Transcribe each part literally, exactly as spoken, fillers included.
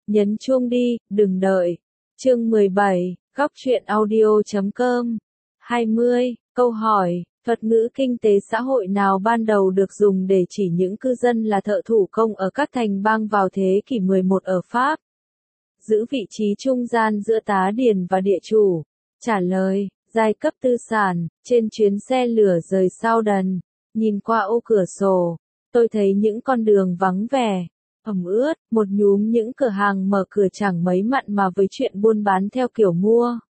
Nhấn chuông đi, đừng đợi. Chương mười bảy, góc truyện audio chấm com. hai mươi, câu hỏi, thuật ngữ kinh tế xã hội nào ban đầu được dùng để chỉ những cư dân là thợ thủ công ở các thành bang vào thế kỷ mười một ở Pháp? Giữ vị trí trung gian giữa tá điền và địa chủ. Trả lời, giai cấp tư sản. Trên chuyến xe lửa rời Southern, nhìn qua ô cửa sổ, tôi thấy những con đường vắng vẻ, ẩm ướt, một nhúm những cửa hàng mở cửa chẳng mấy mặn mà với chuyện buôn bán theo kiểu mua.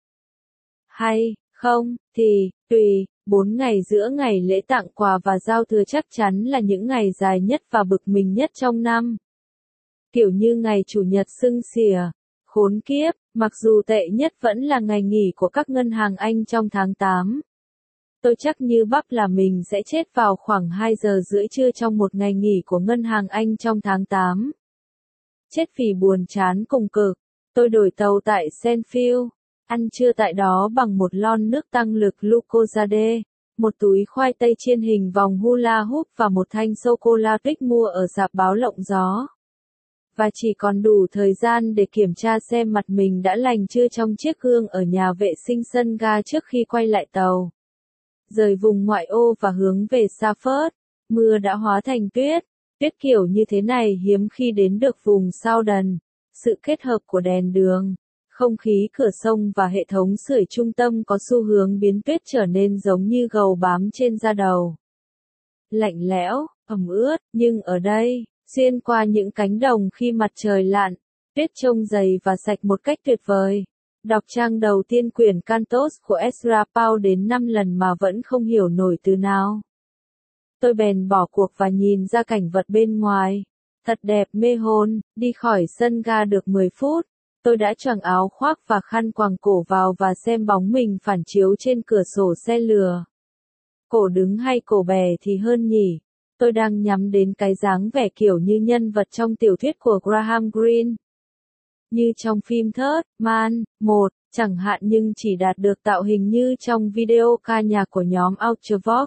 Hay, không, thì, tùy, bốn ngày giữa ngày lễ tặng quà và giao thừa chắc chắn là những ngày dài nhất và bực mình nhất trong năm. Kiểu như ngày Chủ nhật sưng xỉa, khốn kiếp, mặc dù tệ nhất vẫn là ngày nghỉ của các ngân hàng Anh trong tháng tám. Tôi chắc như bắp là mình sẽ chết vào khoảng hai giờ rưỡi trưa trong một ngày nghỉ của ngân hàng Anh trong tháng tám. Chết vì buồn chán cùng cực, tôi đổi tàu tại Senfield, ăn trưa tại đó bằng một lon nước tăng lực Lucozade, một túi khoai tây chiên hình vòng hula hoop và một thanh sô-cô-la Twix mua ở rạp báo lộng gió. Và chỉ còn đủ thời gian để kiểm tra xem mặt mình đã lành chưa trong chiếc gương ở nhà vệ sinh sân ga trước khi quay lại tàu. Rời vùng ngoại ô và hướng về Safford, mưa đã hóa thành tuyết. Tuyết kiểu như thế này hiếm khi đến được vùng Southern. Sự kết hợp của đèn đường, không khí cửa sông và hệ thống sưởi trung tâm có xu hướng biến tuyết trở nên giống như gầu bám trên da đầu. Lạnh lẽo, ẩm ướt, nhưng ở đây, xuyên qua những cánh đồng khi mặt trời lặn, tuyết trông dày và sạch một cách tuyệt vời. Đọc trang đầu tiên quyển Cantos của Ezra Pound đến năm lần mà vẫn không hiểu nổi từ nào. Tôi bèn bỏ cuộc và nhìn ra cảnh vật bên ngoài. Thật đẹp mê hồn, đi khỏi sân ga được mười phút. Tôi đã choàng áo khoác và khăn quàng cổ vào và xem bóng mình phản chiếu trên cửa sổ xe lửa. Cổ đứng hay cổ bè thì hơn nhỉ? Tôi đang nhắm đến cái dáng vẻ kiểu như nhân vật trong tiểu thuyết của Graham Greene. Như trong phim Third Man, một, chẳng hạn nhưng chỉ đạt được tạo hình như trong video ca nhạc của nhóm Ultravox.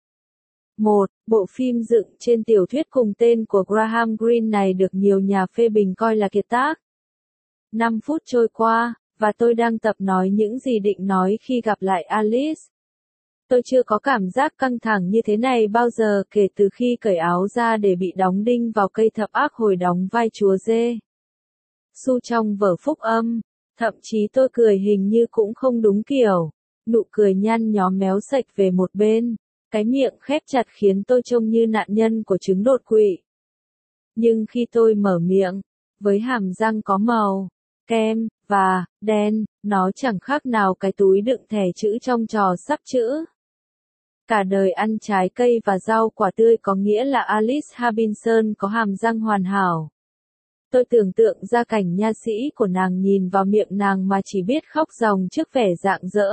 một. Bộ phim dựng trên tiểu thuyết cùng tên của Graham Greene này được nhiều nhà phê bình coi là kiệt tác. năm phút trôi qua, và tôi đang tập nói những gì định nói khi gặp lại Alice. Tôi chưa có cảm giác căng thẳng như thế này bao giờ kể từ khi cởi áo ra để bị đóng đinh vào cây thập ác hồi đóng vai chúa dê. Su trong vở Phúc Âm, thậm chí tôi cười hình như cũng không đúng kiểu, nụ cười nhăn nhó méo sạch về một bên, cái miệng khép chặt khiến tôi trông như nạn nhân của chứng đột quỵ. Nhưng khi tôi mở miệng, với hàm răng có màu kem và đen, nó chẳng khác nào cái túi đựng thẻ chữ trong trò sắp chữ. Cả đời ăn trái cây và rau quả tươi có nghĩa là Alice Harbinson có hàm răng hoàn hảo. Tôi tưởng tượng ra cảnh nha sĩ của nàng nhìn vào miệng nàng mà chỉ biết khóc ròng trước vẻ rạng rỡ.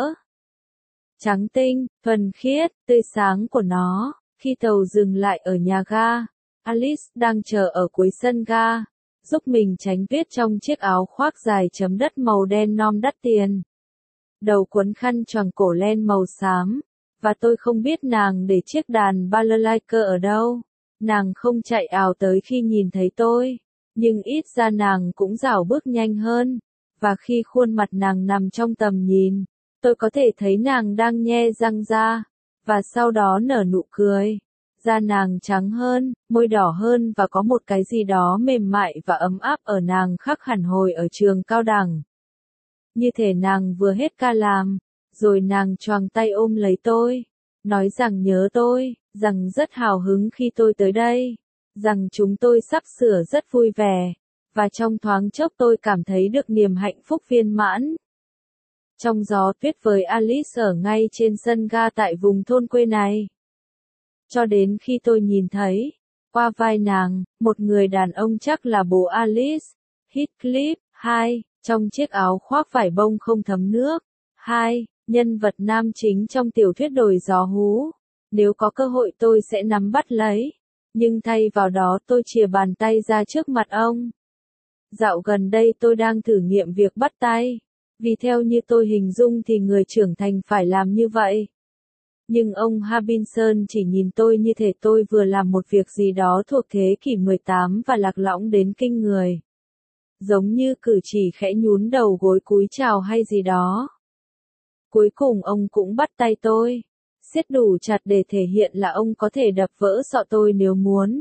Trắng tinh, thuần khiết, tươi sáng của nó. Khi tàu dừng lại ở nhà ga, Alice đang chờ ở cuối sân ga, giúp mình tránh tuyết trong chiếc áo khoác dài chấm đất màu đen nom đắt tiền. Đầu quấn khăn choàng cổ len màu xám, và tôi không biết nàng để chiếc đàn balalaika ở đâu. Nàng không chạy ào tới khi nhìn thấy tôi, nhưng ít ra nàng cũng rảo bước nhanh hơn, và khi khuôn mặt nàng nằm trong tầm nhìn, tôi có thể thấy nàng đang nhe răng ra, và sau đó nở nụ cười. Da nàng trắng hơn, môi đỏ hơn và có một cái gì đó mềm mại và ấm áp ở nàng khác hẳn hồi ở trường cao đẳng. Như thể nàng vừa hết ca làm, rồi nàng choàng tay ôm lấy tôi, nói rằng nhớ tôi, rằng rất hào hứng khi tôi tới đây, rằng chúng tôi sắp sửa rất vui vẻ, và trong thoáng chốc tôi cảm thấy được niềm hạnh phúc viên mãn. Trong gió tuyết với Alice ở ngay trên sân ga tại vùng thôn quê này. Cho đến khi tôi nhìn thấy, qua vai nàng, một người đàn ông chắc là bố Alice, Heathcliff. hai. Trong chiếc áo khoác vải bông không thấm nước. hai. Nhân vật nam chính trong tiểu thuyết Đồi gió hú. Nếu có cơ hội tôi sẽ nắm bắt lấy. Nhưng thay vào đó tôi chìa bàn tay ra trước mặt ông. Dạo gần đây tôi đang thử nghiệm việc bắt tay. Vì theo như tôi hình dung thì người trưởng thành phải làm như vậy. Nhưng ông Harbinson chỉ nhìn tôi như thể tôi vừa làm một việc gì đó thuộc thế kỷ mười tám và lạc lõng đến kinh người. giống như cử chỉ khẽ nhún đầu gối cúi chào hay gì đó. Cuối cùng ông cũng bắt tay tôi, siết đủ chặt để thể hiện là ông có thể đập vỡ sọ tôi nếu muốn.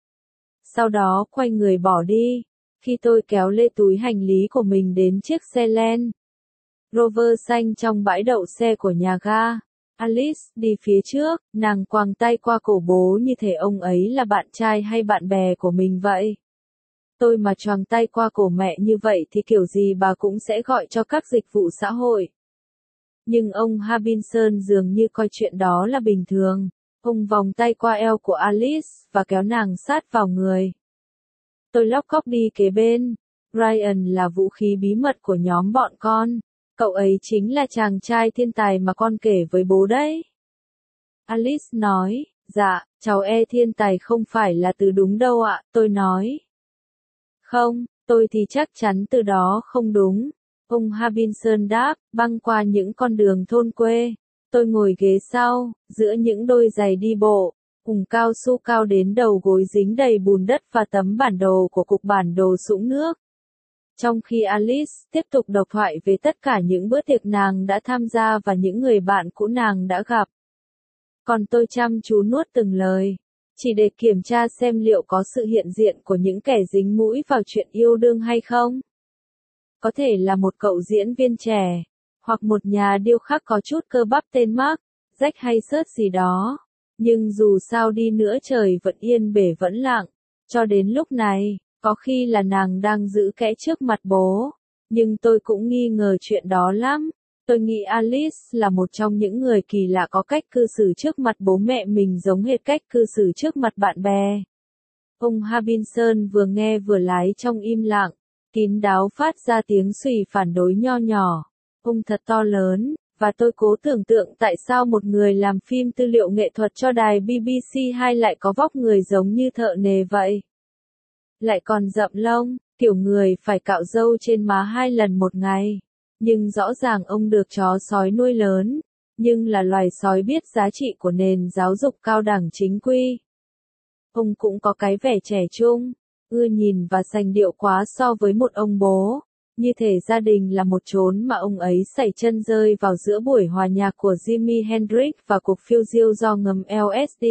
Sau đó quay người bỏ đi, khi tôi kéo lê túi hành lý của mình đến chiếc xe Land Rover xanh trong bãi đậu xe của nhà ga. Alice đi phía trước, nàng quàng tay qua cổ bố như thể ông ấy là bạn trai hay bạn bè của mình vậy. Tôi mà choàng tay qua cổ mẹ như vậy thì kiểu gì bà cũng sẽ gọi cho các dịch vụ xã hội. Nhưng ông Harbinson dường như coi chuyện đó là bình thường. Ông vòng tay qua eo của Alice và kéo nàng sát vào người. Tôi lóc cóc đi kế bên. Ryan là vũ khí bí mật của nhóm bọn con. Cậu ấy chính là chàng trai thiên tài mà con kể với bố đấy. Alice nói, dạ, cháu e thiên tài không phải là từ đúng đâu ạ, tôi nói. Không, tôi thì chắc chắn từ đó không đúng. Ông Harbinson đáp, băng qua những con đường thôn quê. Tôi ngồi ghế sau, giữa những đôi giày đi bộ, cùng cao su cao đến đầu gối dính đầy bùn đất và tấm bản đồ của cục bản đồ sũng nước. Trong khi Alice tiếp tục độc thoại về tất cả những bữa tiệc nàng đã tham gia và những người bạn cũ nàng đã gặp. Còn tôi chăm chú nuốt từng lời, chỉ để kiểm tra xem liệu có sự hiện diện của những kẻ dính mũi vào chuyện yêu đương hay không. Có thể là một cậu diễn viên trẻ, hoặc một nhà điêu khắc có chút cơ bắp tên Mark, Jack hay Surt gì đó. Nhưng dù sao đi nữa trời vẫn yên bể vẫn lặng. Cho đến lúc này, có khi là nàng đang giữ kẽ trước mặt bố. Nhưng tôi cũng nghi ngờ chuyện đó lắm. Tôi nghĩ Alice là một trong những người kỳ lạ có cách cư xử trước mặt bố mẹ mình giống hệt cách cư xử trước mặt bạn bè. Ông Harbinson vừa nghe vừa lái trong im lặng, kín đáo phát ra tiếng xùy phản đối nho nhỏ. Ông thật to lớn, và tôi cố tưởng tượng tại sao một người làm phim tư liệu nghệ thuật cho đài B B C hai lại có vóc người giống như thợ nề vậy. Lại còn rậm lông, kiểu người phải cạo râu trên má hai lần một ngày. Nhưng rõ ràng ông được chó sói nuôi lớn, nhưng là loài sói biết giá trị của nền giáo dục cao đẳng chính quy. Ông cũng có cái vẻ trẻ trung, ưa nhìn và sành điệu quá so với một ông bố. Như thể gia đình là một chốn mà ông ấy sảy chân rơi vào giữa buổi hòa nhạc của Jimi Hendrix và cuộc phiêu diêu do ngầm L S D.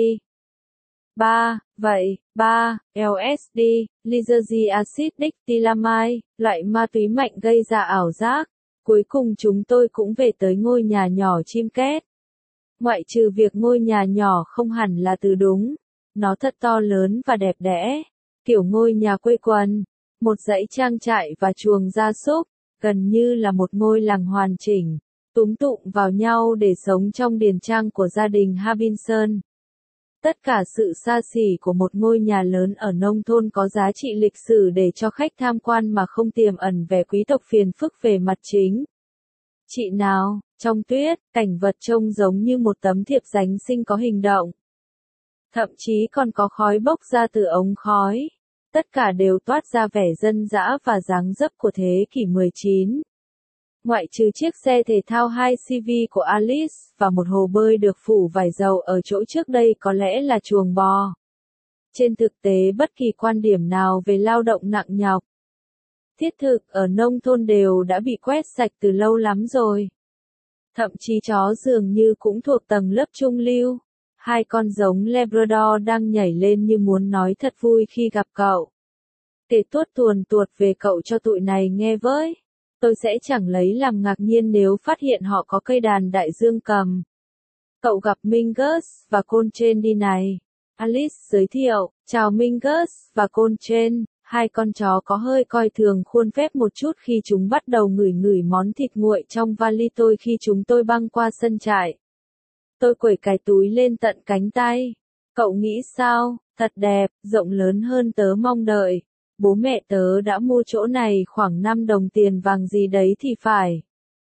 ba. Vậy, ba. L S D, lysergic acid diethylamide, loại ma túy mạnh gây ra ảo giác. Cuối cùng chúng tôi cũng về tới ngôi nhà nhỏ chim két. Ngoại trừ việc ngôi nhà nhỏ không hẳn là từ đúng. Nó thật to lớn và đẹp đẽ. Kiểu ngôi nhà quây quần. Một dãy trang trại và chuồng gia súc, gần như là một ngôi làng hoàn chỉnh, túm tụm vào nhau để sống trong điền trang của gia đình Harbinson. Tất cả sự xa xỉ của một ngôi nhà lớn ở nông thôn có giá trị lịch sử để cho khách tham quan mà không tiềm ẩn vẻ quý tộc phiền phức về mặt chính. Chị nào, trong tuyết, cảnh vật trông giống như một tấm thiệp giáng sinh có hình động. Thậm chí còn có khói bốc ra từ ống khói. Tất cả đều toát ra vẻ dân dã và dáng dấp của thế kỷ mười chín. Ngoại trừ chiếc xe thể thao hai C V của Alice và một hồ bơi được phủ vải dầu ở chỗ trước đây có lẽ là chuồng bò. Trên thực tế bất kỳ quan điểm nào về lao động nặng nhọc, thiết thực ở nông thôn đều đã bị quét sạch từ lâu lắm rồi. Thậm chí chó dường như cũng thuộc tầng lớp trung lưu. Hai con giống Labrador đang nhảy lên như muốn nói thật vui khi gặp cậu. Kể tuốt tuồn tuột về cậu cho tụi này nghe với. Tôi sẽ chẳng lấy làm ngạc nhiên nếu phát hiện họ có cây đàn đại dương cầm. Cậu gặp Mingus và Coltrane đi này. Alice giới thiệu, chào Mingus và Coltrane. Hai con chó có hơi coi thường khuôn phép một chút khi chúng bắt đầu ngửi ngửi món thịt nguội trong vali tôi khi chúng tôi băng qua sân trại. Tôi quẩy cái túi lên tận cánh tay. Cậu nghĩ sao? Thật đẹp, rộng lớn hơn tớ mong đợi. Bố mẹ tớ đã mua chỗ này khoảng năm đồng tiền vàng gì đấy thì phải.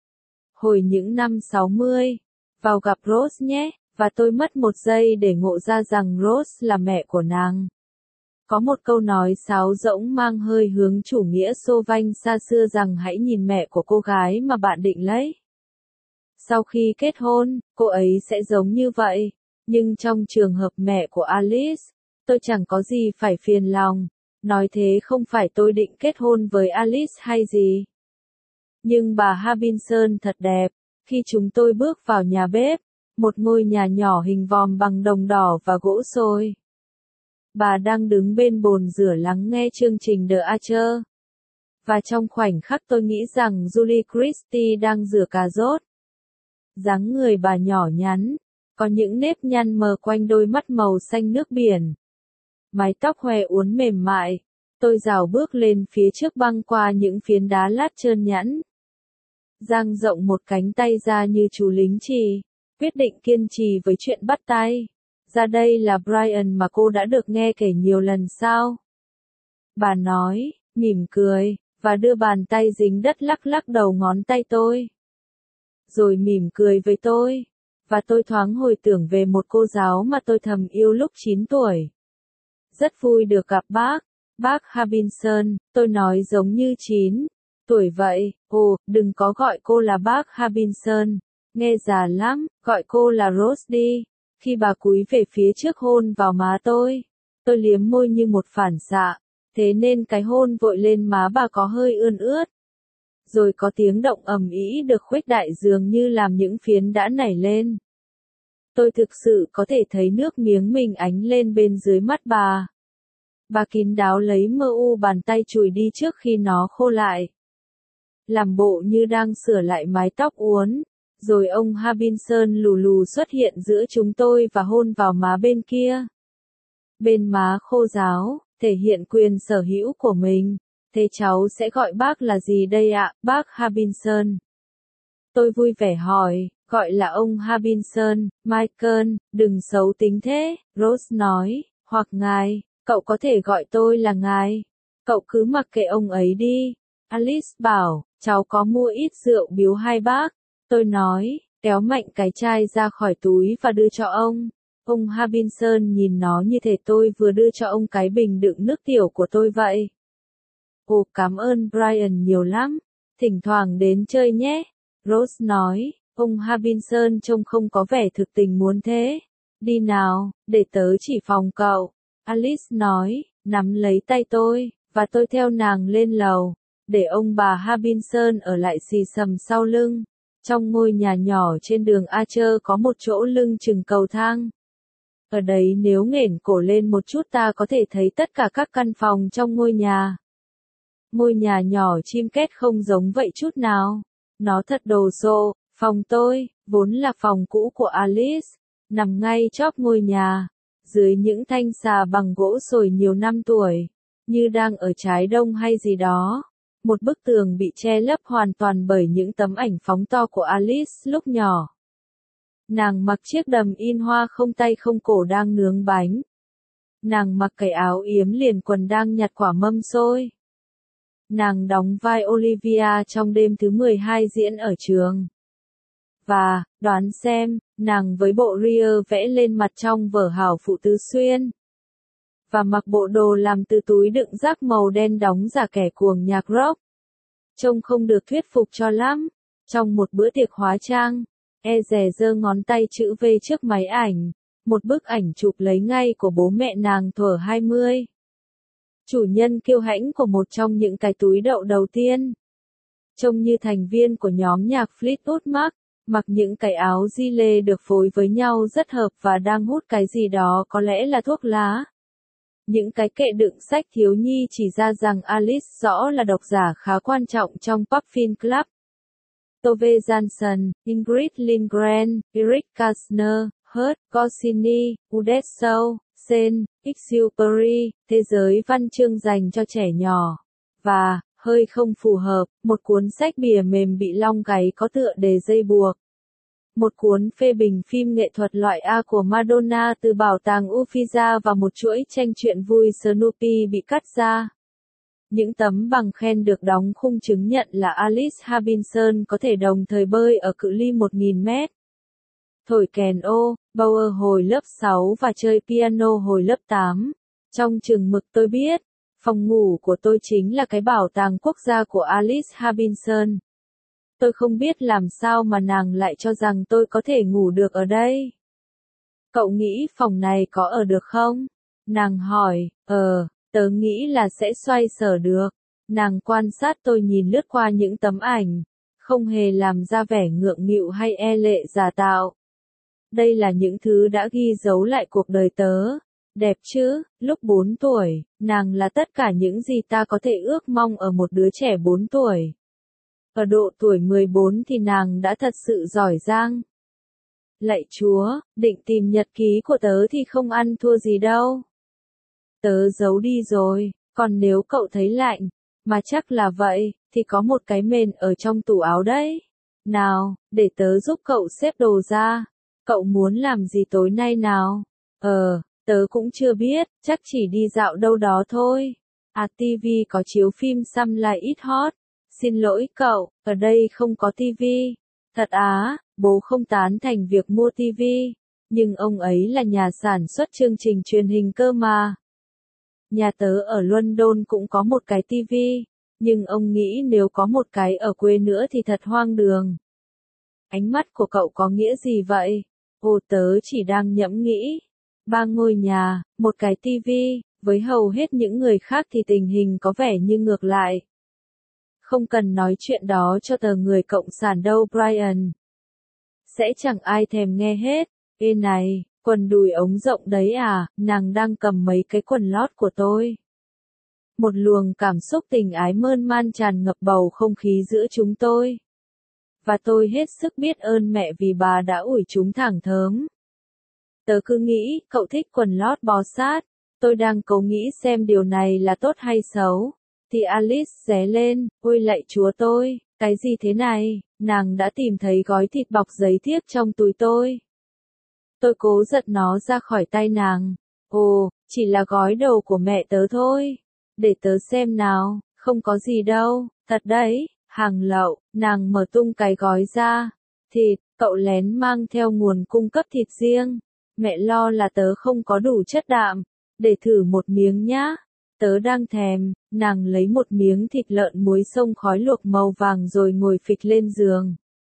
Hồi những năm sáu mươi. Vào gặp Rose nhé, và tôi mất một giây để ngộ ra rằng Rose là mẹ của nàng. Có một câu nói sáo rỗng mang hơi hướng chủ nghĩa xô vanh xa xưa rằng hãy nhìn mẹ của cô gái mà bạn định lấy. Sau khi kết hôn, cô ấy sẽ giống như vậy. Nhưng trong trường hợp mẹ của Alice, tôi chẳng có gì phải phiền lòng. Nói thế không phải tôi định kết hôn với Alice hay gì. Nhưng bà Harbinson thật đẹp. Khi chúng tôi bước vào nhà bếp, một ngôi nhà nhỏ hình vòm bằng đồng đỏ và gỗ xôi. Bà đang đứng bên bồn rửa lắng nghe chương trình The Archer. Và trong khoảnh khắc tôi nghĩ rằng Julie Christie đang rửa cà rốt. Dáng người bà nhỏ nhắn, có những nếp nhăn mờ quanh đôi mắt màu xanh nước biển. Mái tóc hoe uốn mềm mại, tôi rảo bước lên phía trước băng qua những phiến đá lát trơn nhẵn. Dang rộng một cánh tay ra như chú lính trì, quyết định kiên trì với chuyện bắt tay. Ra đây là Brian mà cô đã được nghe kể nhiều lần sao? Bà nói, mỉm cười, và đưa bàn tay dính đất lắc lắc đầu ngón tay tôi. Rồi mỉm cười với tôi, và tôi thoáng hồi tưởng về một cô giáo mà tôi thầm yêu lúc chín tuổi. Rất vui được gặp bác, bác Harbinson, tôi nói giống như chín tuổi vậy. Ồ, đừng có gọi cô là bác Harbinson, nghe già lắm, gọi cô là Rose đi. Khi bà cúi về phía trước hôn vào má tôi, tôi liếm môi như một phản xạ, thế nên cái hôn vội lên má bà có hơi ươn ướt. Rồi có tiếng động ầm ĩ được khuếch đại dường như làm những phiến đã nảy lên. Tôi thực sự có thể thấy nước miếng mình ánh lên bên dưới mắt bà. Bà kín đáo lấy mơ u bàn tay chùi đi trước khi nó khô lại. Làm bộ như đang sửa lại mái tóc uốn. Rồi ông Harbinson lù lù xuất hiện giữa chúng tôi và hôn vào má bên kia. Bên má khô ráo, thể hiện quyền sở hữu của mình. Thế cháu sẽ gọi bác là gì đây ạ, bác Harbinson? Tôi vui vẻ hỏi, gọi là ông Harbinson. Michael, đừng xấu tính thế, Rose nói, hoặc ngài, cậu có thể gọi tôi là ngài. Cậu cứ mặc kệ ông ấy đi. Alice bảo, cháu có mua ít rượu biếu hai bác. Tôi nói, kéo mạnh cái chai ra khỏi túi và đưa cho ông. Ông Harbinson nhìn nó như thể tôi vừa đưa cho ông cái bình đựng nước tiểu của tôi vậy. Ồ, cảm ơn Brian nhiều lắm. Thỉnh thoảng đến chơi nhé. Rose nói, ông Harbinson trông không có vẻ thực tình muốn thế. Đi nào, để tớ chỉ phòng cậu. Alice nói, nắm lấy tay tôi, và tôi theo nàng lên lầu, để ông bà Harbinson ở lại xì xầm sau lưng. Trong ngôi nhà nhỏ trên đường Archer có một chỗ lưng chừng cầu thang. Ở đấy nếu nghển cổ lên một chút ta có thể thấy tất cả các căn phòng trong ngôi nhà. Ngôi nhà nhỏ chim két không giống vậy chút nào. Nó thật đồ sộ. Phòng tôi, vốn là phòng cũ của Alice, nằm ngay chóp ngôi nhà, dưới những thanh xà bằng gỗ sồi nhiều năm tuổi, như đang ở trái đông hay gì đó. Một bức tường bị che lấp hoàn toàn bởi những tấm ảnh phóng to của Alice lúc nhỏ. Nàng mặc chiếc đầm in hoa không tay không cổ đang nướng bánh. Nàng mặc cái áo yếm liền quần đang nhặt quả mâm xôi. Nàng đóng vai Olivia trong đêm thứ mười hai diễn ở trường. Và, đoán xem, nàng với bộ ria vẽ lên mặt trong vở Hảo Phụ Tứ Xuyên. Và mặc bộ đồ làm từ túi đựng rác màu đen đóng giả kẻ cuồng nhạc rock. Trông không được thuyết phục cho lắm. Trong một bữa tiệc hóa trang, e dè giơ ngón tay chữ V trước máy ảnh. Một bức ảnh chụp lấy ngay của bố mẹ nàng thuở hai mươi. Chủ nhân kiêu hãnh của một trong những cái túi đậu đầu tiên. Trông như thành viên của nhóm nhạc Fleetwood Mac, mặc những cái áo di lê được phối với nhau rất hợp và đang hút cái gì đó có lẽ là thuốc lá. Những cái kệ đựng sách thiếu nhi chỉ ra rằng Alice rõ là độc giả khá quan trọng trong Puffin Club. Tove Jansson, Ingrid Lindgren, Eric Kastner, Hurt, Goscinny, Uderzo, Sen, Exupery, thế giới văn chương dành cho trẻ nhỏ. Và, hơi không phù hợp, một cuốn sách bìa mềm bị long gáy có tựa đề dây buộc. Một cuốn phê bình phim nghệ thuật loại A của Madonna từ bảo tàng Uffizi và một chuỗi tranh truyện vui Snoopy bị cắt ra. Những tấm bằng khen được đóng khung chứng nhận là Alice Harbinson có thể đồng thời bơi ở cự ly một nghìn mét. Thổi kèn ô, Bauer hồi lớp sáu và chơi piano hồi lớp tám. Trong chừng mực tôi biết, phòng ngủ của tôi chính là cái bảo tàng quốc gia của Alice Harbinson. Tôi không biết làm sao mà nàng lại cho rằng tôi có thể ngủ được ở đây. Cậu nghĩ phòng này có ở được không? Nàng hỏi, ờ, Tớ nghĩ là sẽ xoay sở được. Nàng quan sát tôi nhìn lướt qua những tấm ảnh, không hề làm ra vẻ ngượng nghịu hay e lệ giả tạo. Đây là những thứ đã ghi dấu lại cuộc đời tớ. Đẹp chứ, lúc bốn tuổi, nàng là tất cả những gì ta có thể ước mong ở một đứa trẻ bốn tuổi. Ở độ tuổi mười bốn thì nàng đã thật sự giỏi giang. Lạy Chúa, định tìm nhật ký của tớ thì không ăn thua gì đâu. Tớ giấu đi rồi, còn nếu cậu thấy lạnh, mà chắc là vậy, thì có một cái mền ở trong tủ áo đấy. Nào, để tớ giúp cậu xếp đồ ra. Cậu muốn làm gì tối nay nào? Ờ, tớ cũng chưa biết, chắc chỉ đi dạo đâu đó thôi. À, ti vi có chiếu phim Something Is Hot. Xin lỗi cậu, ở đây không có ti vi. Thật á, bố không tán thành việc mua ti vi. Nhưng ông ấy là nhà sản xuất chương trình truyền hình cơ mà. Nhà tớ ở London cũng có một cái ti vi. Nhưng ông nghĩ nếu có một cái ở quê nữa thì thật hoang đường. Ánh mắt của cậu có nghĩa gì vậy? Ồ, tớ chỉ đang nhẫm nghĩ. Ba ngôi nhà, một cái ti vi, với hầu hết những người khác thì tình hình có vẻ như ngược lại. Không cần nói chuyện đó cho tờ người cộng sản đâu Brian. Sẽ chẳng ai thèm nghe hết. Ê này, quần đùi ống rộng đấy à, nàng đang cầm mấy cái quần lót của tôi. Một luồng cảm xúc tình ái mơn man tràn ngập bầu không khí giữa chúng tôi. Và tôi hết sức biết ơn mẹ vì bà đã ủi chúng thẳng thớm. Tớ cứ nghĩ, cậu thích quần lót bó sát. Tôi đang cố nghĩ xem điều này là tốt hay xấu. Thì Alice ré lên, ôi lạy Chúa tôi, cái gì thế này, nàng đã tìm thấy gói thịt bọc giấy thiếc trong túi tôi. Tôi cố giật nó ra khỏi tay nàng. Ồ, chỉ là gói đồ của mẹ tớ thôi. Để tớ xem nào, không có gì đâu, thật đấy, hàng lậu, nàng mở tung cái gói ra. Thịt, cậu lén mang theo nguồn cung cấp thịt riêng. Mẹ lo là tớ không có đủ chất đạm. Để thử một miếng nhá. Tớ đang thèm, nàng lấy một miếng thịt lợn muối xông khói luộc màu vàng rồi ngồi phịch lên giường.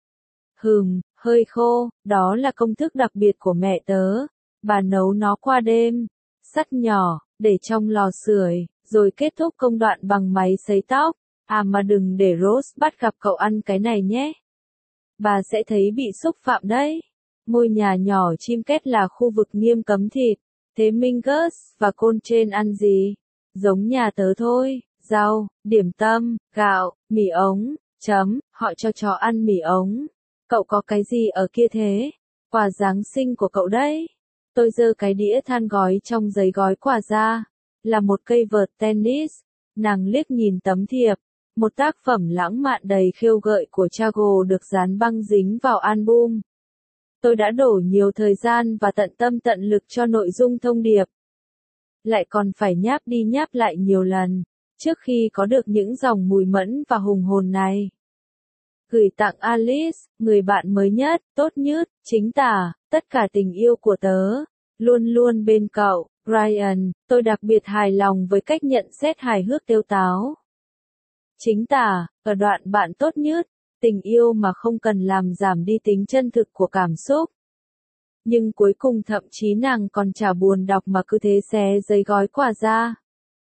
Hừm, hơi khô, đó là công thức đặc biệt của mẹ tớ. Bà nấu nó qua đêm, sắt nhỏ, để trong lò sưởi, rồi kết thúc công đoạn bằng máy sấy tóc. À mà đừng để Rose bắt gặp cậu ăn cái này nhé. Bà sẽ thấy bị xúc phạm đấy. Ngôi nhà nhỏ chim két là khu vực nghiêm cấm thịt. Thế Mingus và Coltrane ăn gì? Giống nhà tớ thôi, rau, điểm tâm, gạo, mì ống, chấm, họ cho chó ăn mì ống. Cậu có cái gì ở kia thế? Quà Giáng sinh của cậu đấy. Tôi giơ cái đĩa than gói trong giấy gói quà ra. Là một cây vợt tennis. Nàng liếc nhìn tấm thiệp. Một tác phẩm lãng mạn đầy khêu gợi của Chago được dán băng dính vào album. Tôi đã đổ nhiều thời gian và tận tâm tận lực cho nội dung thông điệp. Lại còn phải nháp đi nháp lại nhiều lần, trước khi có được những dòng mùi mẫn và hùng hồn này. Gửi tặng Alice, người bạn mới nhất, tốt nhất, chính tả, tất cả tình yêu của tớ. Luôn luôn bên cậu, Brian, tôi đặc biệt hài lòng với cách nhận xét hài hước têu táo. Chính tả, ở đoạn bạn tốt nhất, tình yêu mà không cần làm giảm đi tính chân thực của cảm xúc. Nhưng cuối cùng thậm chí nàng còn chả buồn đọc mà cứ thế xé giấy gói quà ra.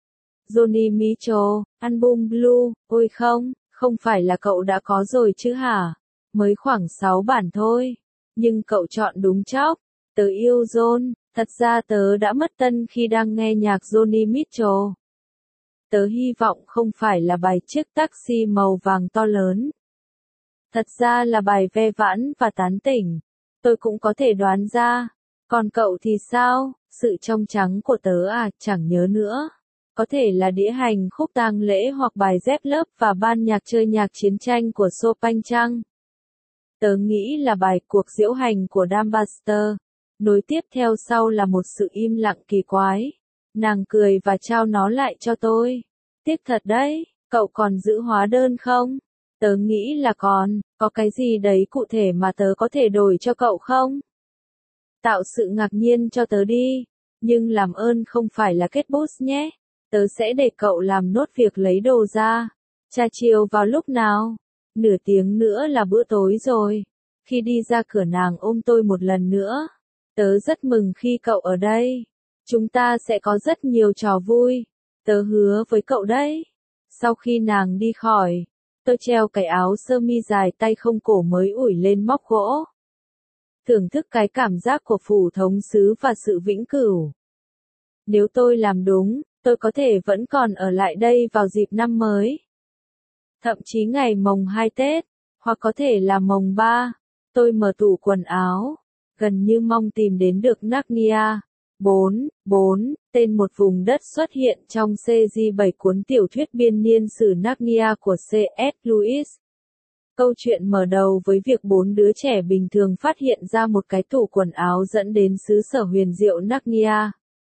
Joni Mitchell, album Blue, ôi không, không phải là cậu đã có rồi chứ hả? Mới khoảng sáu bản thôi. Nhưng cậu chọn đúng chóc. Tớ yêu John, thật ra tớ đã mất tân khi đang nghe nhạc Joni Mitchell. Tớ hy vọng không phải là bài chiếc taxi màu vàng to lớn. Thật ra là bài ve vãn và tán tỉnh. Tôi cũng có thể đoán ra. Còn cậu thì sao? Sự trong trắng của tớ à, chẳng nhớ nữa. Có thể là đĩa hành khúc tang lễ hoặc bài dép lớp và ban nhạc chơi nhạc chiến tranh của Chopin chăng? Tớ nghĩ là bài cuộc diễu hành của Dambuster. Nối tiếp theo sau là một sự im lặng kỳ quái. Nàng cười và trao nó lại cho tôi. Tiếc thật đấy, cậu còn giữ hóa đơn không? Tớ nghĩ là còn, có cái gì đấy cụ thể mà tớ có thể đổi cho cậu không? Tạo sự ngạc nhiên cho tớ đi, nhưng làm ơn không phải là kết bút nhé. Tớ sẽ để cậu làm nốt việc lấy đồ ra. Trà chiều vào lúc nào? Nửa tiếng nữa là bữa tối rồi. Khi đi ra cửa nàng ôm tôi một lần nữa. Tớ rất mừng khi cậu ở đây. Chúng ta sẽ có rất nhiều trò vui. Tớ hứa với cậu đấy. Sau khi nàng đi khỏi, tôi treo cái áo sơ mi dài tay không cổ mới ủi lên móc gỗ. Thưởng thức cái cảm giác của phủ thống sứ và sự vĩnh cửu. Nếu tôi làm đúng, tôi có thể vẫn còn ở lại đây vào dịp năm mới. Thậm chí ngày mồng hai Tết, hoặc có thể là mồng ba. Tôi mở tủ quần áo, gần như mong tìm đến được Narnia. bốn. bốn. Tên một vùng đất xuất hiện trong C G bảy cuốn tiểu thuyết biên niên sử Narnia của C S Lewis. Câu chuyện mở đầu với việc bốn đứa trẻ bình thường phát hiện ra một cái tủ quần áo dẫn đến xứ sở huyền diệu Narnia.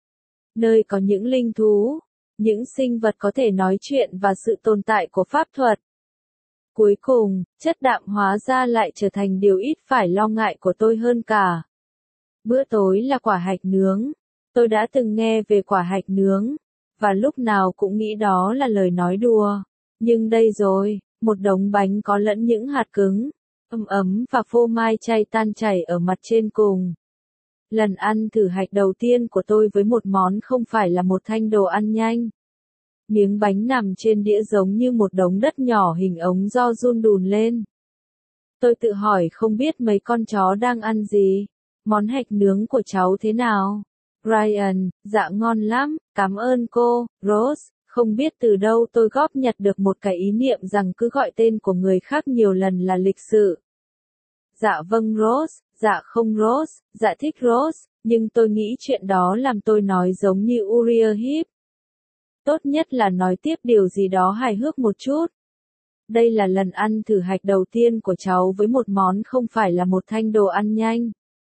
Nơi có những linh thú, những sinh vật có thể nói chuyện và sự tồn tại của pháp thuật. Cuối cùng, chất đạm hóa ra lại trở thành điều ít phải lo ngại của tôi hơn cả. Bữa tối là quả hạch nướng. Tôi đã từng nghe về quả hạch nướng, và lúc nào cũng nghĩ đó là lời nói đùa. Nhưng đây rồi, một đống bánh có lẫn những hạt cứng, ấm ấm và phô mai chay tan chảy ở mặt trên cùng. Lần ăn thử hạch đầu tiên của tôi với một món không phải là một thanh đồ ăn nhanh. Miếng bánh nằm trên đĩa giống như một đống đất nhỏ hình ống do run đùn lên. Tôi tự hỏi không biết mấy con chó đang ăn gì. Món hạch nướng của cháu thế nào? Brian, dạ ngon lắm, cảm ơn cô, Rose. Không biết từ đâu tôi góp nhặt được một cái ý niệm rằng cứ gọi tên của người khác nhiều lần là lịch sự. Dạ vâng Rose, dạ không Rose, dạ thích Rose, nhưng tôi nghĩ chuyện đó làm tôi nói giống như Uriah Heep. Tốt nhất là nói tiếp điều gì đó hài hước một chút. Đây là lần ăn thử hạch đầu tiên của cháu với một món không phải là một thanh đồ ăn nhanh.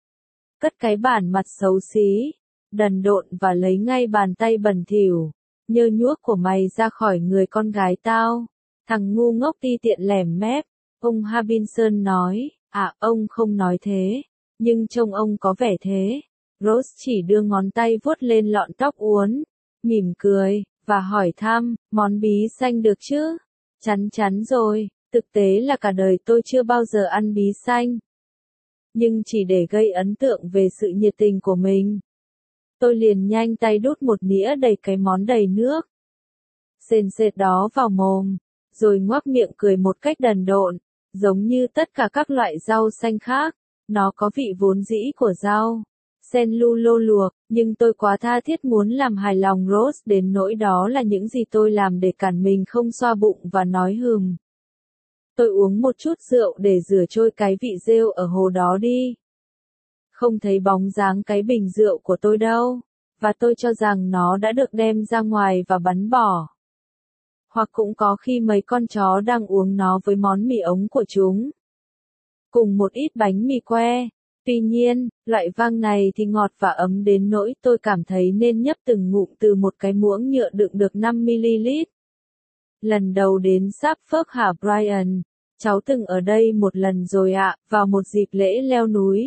Cất cái bản mặt xấu xí, đần độn và lấy ngay bàn tay bẩn thỉu, nhơ nhuốc của mày ra khỏi người con gái tao. Thằng ngu ngốc ti tiện lẻm mép, ông Harbinson nói, à ông không nói thế, nhưng trông ông có vẻ thế. Rose chỉ đưa ngón tay vuốt lên lọn tóc uốn, mỉm cười, và hỏi thăm, món bí xanh được chứ? Chắn chắn rồi, thực tế là cả đời tôi chưa bao giờ ăn bí xanh. Nhưng chỉ để gây ấn tượng về sự nhiệt tình của mình. Tôi liền nhanh tay đút một nĩa đầy cái món đầy nước. Sền sệt đó vào mồm, rồi ngoác miệng cười một cách đần độn, giống như tất cả các loại rau xanh khác. Nó có vị vốn dĩ của rau sen lu lô luộc, nhưng tôi quá tha thiết muốn làm hài lòng Rose đến nỗi đó là những gì tôi làm để cản mình không xoa bụng và nói hừm. Tôi uống một chút rượu để rửa trôi cái vị rêu ở hồ đó đi. Không thấy bóng dáng cái bình rượu của tôi đâu, và tôi cho rằng nó đã được đem ra ngoài và bắn bỏ. Hoặc cũng có khi mấy con chó đang uống nó với món mì ống của chúng. Cùng một ít bánh mì que. Tuy nhiên, loại vang này thì ngọt và ấm đến nỗi tôi cảm thấy nên nhấp từng ngụm từ một cái muỗng nhựa đựng được năm mi-li-lít. Lần đầu đến Suffolk hả Brian? Cháu từng ở đây một lần rồi ạ, vào một dịp lễ leo núi.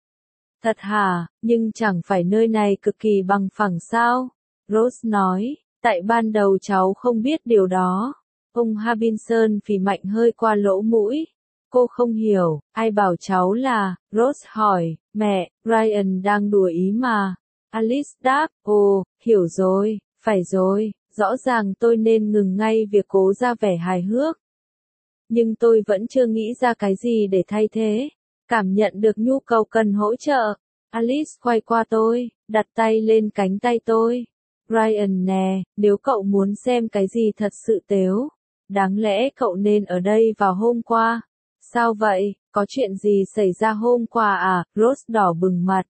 Thật hả, nhưng chẳng phải nơi này cực kỳ bằng phẳng sao? Rose nói, tại ban đầu cháu không biết điều đó. Ông Harbinson phì mạnh hơi qua lỗ mũi. Cô không hiểu, ai bảo cháu là, Rose hỏi, mẹ, Ryan đang đùa ý mà. Alice đáp, ồ, hiểu rồi, phải rồi, rõ ràng tôi nên ngừng ngay việc cố ra vẻ hài hước. Nhưng tôi vẫn chưa nghĩ ra cái gì để thay thế. Cảm nhận được nhu cầu cần hỗ trợ. Alice quay qua tôi, đặt tay lên cánh tay tôi. Ryan nè, nếu cậu muốn xem cái gì thật sự tếu, đáng lẽ cậu nên ở đây vào hôm qua. Sao vậy, có chuyện gì xảy ra hôm qua à? Rose đỏ bừng mặt.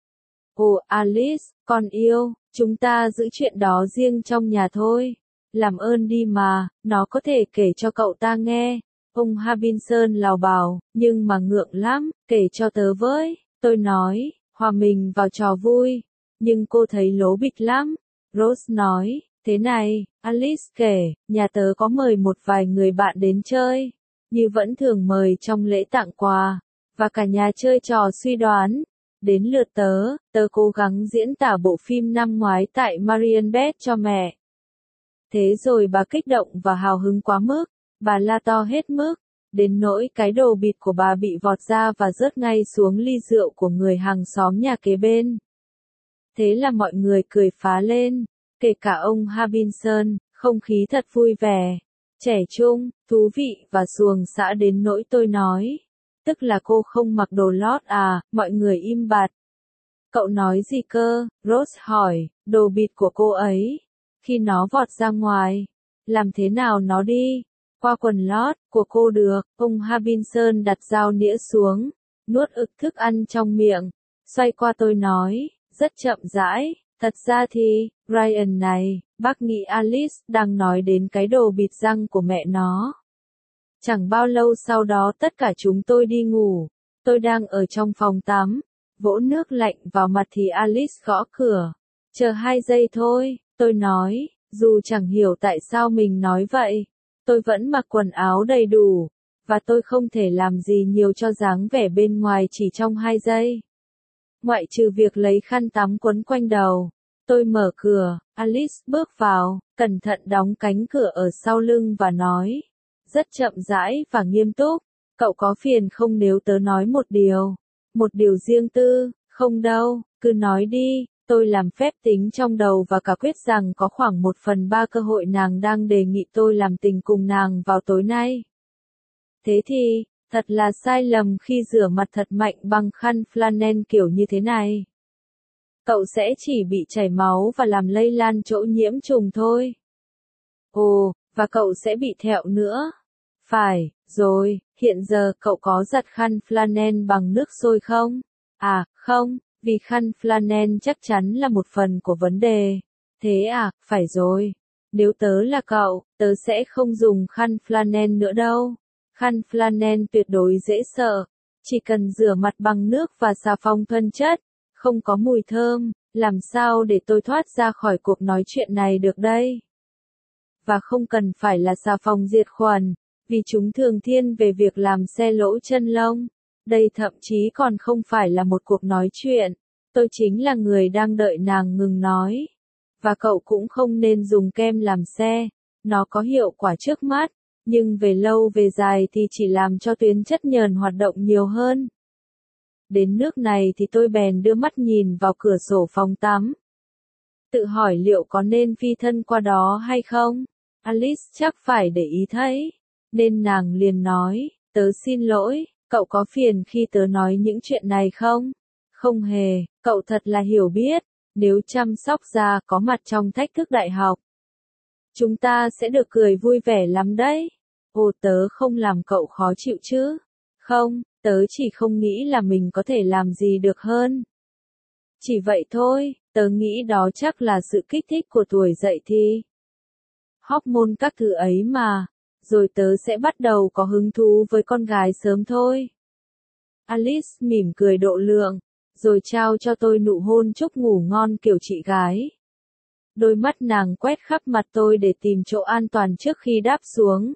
Ồ Alice, con yêu, chúng ta giữ chuyện đó riêng trong nhà thôi. Làm ơn đi mà, nó có thể kể cho cậu ta nghe. Ông Harbinson lào bào, nhưng mà ngượng lắm, kể cho tớ với. Tôi nói, hòa mình vào trò vui. Nhưng cô thấy lố bịch lắm. Rose nói, thế này, Alice kể, nhà tớ có mời một vài người bạn đến chơi. Như vẫn thường mời trong lễ tặng quà, và cả nhà chơi trò suy đoán. Đến lượt tớ, tớ cố gắng diễn tả bộ phim năm ngoái tại Marienbad cho mẹ. Thế rồi bà kích động và hào hứng quá mức, bà la to hết mức, đến nỗi cái đồ bịt của bà bị vọt ra và rớt ngay xuống ly rượu của người hàng xóm nhà kế bên. Thế là mọi người cười phá lên, kể cả ông Harbinson, không khí thật vui vẻ, trẻ trung, thú vị và xuồng xã đến nỗi tôi nói. Tức là cô không mặc đồ lót à, mọi người im bặt. Cậu nói gì cơ? Rose hỏi, đồ bịt của cô ấy. Khi nó vọt ra ngoài, làm thế nào nó đi? Qua quần lót của cô được. Ông Harbinson đặt dao nĩa xuống, nuốt ực thức ăn trong miệng, xoay qua tôi nói, rất chậm rãi. Thật ra thì, Ryan này, bác nghĩ Alice đang nói đến cái đồ bịt răng của mẹ nó. Chẳng bao lâu sau đó tất cả chúng tôi đi ngủ. Tôi đang ở trong phòng tắm, vỗ nước lạnh vào mặt thì Alice gõ cửa. Chờ hai giây thôi, tôi nói, dù chẳng hiểu tại sao mình nói vậy. Tôi vẫn mặc quần áo đầy đủ, và tôi không thể làm gì nhiều cho dáng vẻ bên ngoài chỉ trong hai giây. Ngoại trừ việc lấy khăn tắm quấn quanh đầu. Tôi mở cửa, Alice bước vào, cẩn thận đóng cánh cửa ở sau lưng và nói, rất chậm rãi và nghiêm túc, cậu có phiền không nếu tớ nói một điều, một điều riêng tư, không đâu, cứ nói đi. Tôi làm phép tính trong đầu và cả quyết rằng có khoảng một phần ba cơ hội nàng đang đề nghị tôi làm tình cùng nàng vào tối nay. Thế thì, thật là sai lầm khi rửa mặt thật mạnh bằng khăn flannel kiểu như thế này. Cậu sẽ chỉ bị chảy máu và làm lây lan chỗ nhiễm trùng thôi. Ồ, và cậu sẽ bị thẹo nữa. Phải, rồi, hiện giờ cậu có giặt khăn flannel bằng nước sôi không? À, không, vì khăn flannel chắc chắn là một phần của vấn đề. Thế à, phải rồi. Nếu tớ là cậu, tớ sẽ không dùng khăn flannel nữa đâu. Khăn flannel tuyệt đối dễ sợ. Chỉ cần rửa mặt bằng nước và xà phòng thuần chất, không có mùi thơm, làm sao để tôi thoát ra khỏi cuộc nói chuyện này được đây? Và không cần phải là xà phòng diệt khuẩn, vì chúng thường thiên về việc làm xe lỗ chân lông. Đây thậm chí còn không phải là một cuộc nói chuyện. Tôi chính là người đang đợi nàng ngừng nói. Và cậu cũng không nên dùng kem làm xe. Nó có hiệu quả trước mắt, nhưng về lâu về dài thì chỉ làm cho tuyến chất nhờn hoạt động nhiều hơn. Đến nước này thì tôi bèn đưa mắt nhìn vào cửa sổ phòng tắm. Tự hỏi liệu có nên phi thân qua đó hay không? Alice chắc phải để ý thấy. Nên nàng liền nói, tớ xin lỗi, cậu có phiền khi tớ nói những chuyện này không? Không hề, cậu thật là hiểu biết. Nếu chăm sóc da có mặt trong thách thức đại học, chúng ta sẽ được cười vui vẻ lắm đấy. Ồ, tớ không làm cậu khó chịu chứ? Không, tớ chỉ không nghĩ là mình có thể làm gì được hơn. Chỉ vậy thôi, tớ nghĩ đó chắc là sự kích thích của tuổi dậy thì. Hormone các thứ ấy mà, rồi tớ sẽ bắt đầu có hứng thú với con gái sớm thôi. Alice mỉm cười độ lượng, rồi trao cho tôi nụ hôn chúc ngủ ngon kiểu chị gái. Đôi mắt nàng quét khắp mặt tôi để tìm chỗ an toàn trước khi đáp xuống.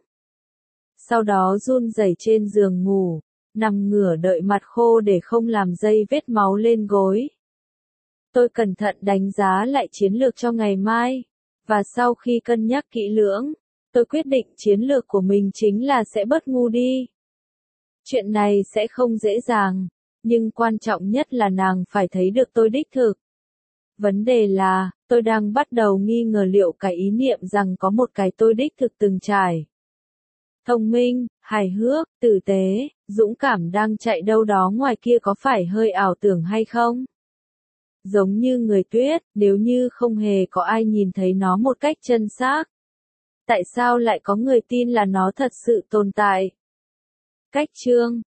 Sau đó run rẩy trên giường ngủ, nằm ngửa đợi mặt khô để không làm dây vết máu lên gối. Tôi cẩn thận đánh giá lại chiến lược cho ngày mai, và sau khi cân nhắc kỹ lưỡng, tôi quyết định chiến lược của mình chính là sẽ bớt ngu đi. Chuyện này sẽ không dễ dàng, nhưng quan trọng nhất là nàng phải thấy được tôi đích thực. Vấn đề là, tôi đang bắt đầu nghi ngờ liệu cái ý niệm rằng có một cái tôi đích thực từng trải. Thông minh, hài hước, tử tế, dũng cảm đang chạy đâu đó ngoài kia có phải hơi ảo tưởng hay không? Giống như người tuyết, nếu như không hề có ai nhìn thấy nó một cách chân xác. Tại sao lại có người tin là nó thật sự tồn tại? Cách chương